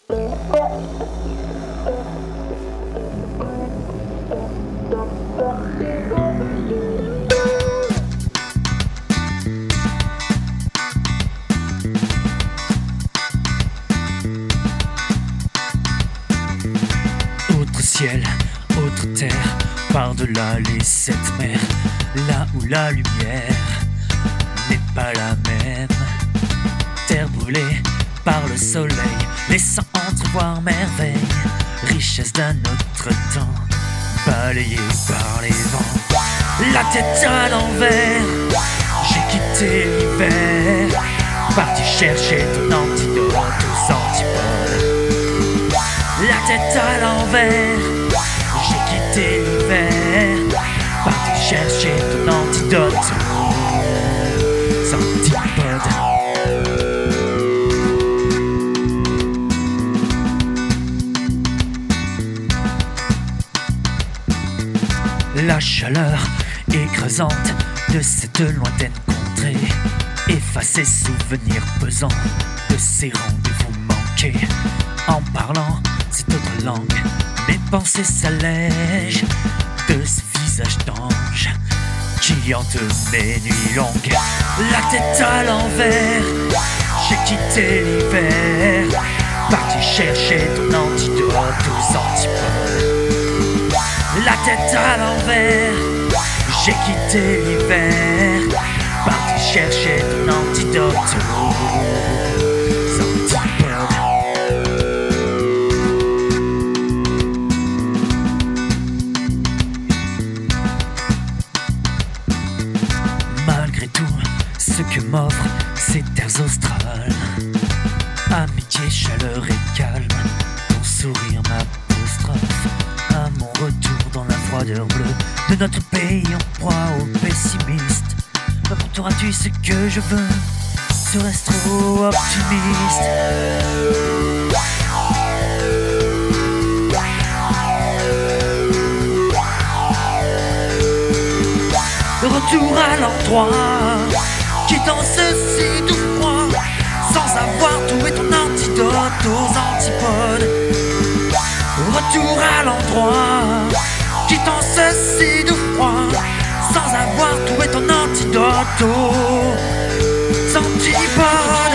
Autre ciel, autre terre, par-delà les sept mers, là où la lumière n'est pas la même. Terre brûlée par le soleil, laissant entrevoir merveille, richesse d'un autre temps, balayée par les vents. La tête à l'envers, j'ai quitté l'hiver, parti chercher ton antidote aux antipodes. La tête à l'envers, j'ai quitté l'hiver, parti chercher ton antidote aux antipodes. La chaleur écrasante de cette lointaine contrée efface ces souvenirs pesants de ces rendez-vous manqués. En parlant cette autre langue, mes pensées s'allègent de ce visage d'ange qui hante mes nuits longues. La tête à l'envers, j'ai quitté l'hiver, parti chercher ton antidote aux antipodes. La tête à l'envers, j'ai quitté l'hiver, parti chercher ton antidote aux antipodes. Malgré tout ce que m'offrent ces terres australes, amitié, chaleur et calme, ton sourire m'apostrophe. À mon retour dans la froideur bleue de notre pays en proie aux pessimistes, m'apporteras-tu ce que je veux? Serais-ce trop optimiste? De retour à l'endroit qui dans ceci doux froid, sans savoir où est ton antidote aux antipodes. Retour à l'endroit, quittant ceci de froid, sans avoir trouvé ton antidote aux antipodes.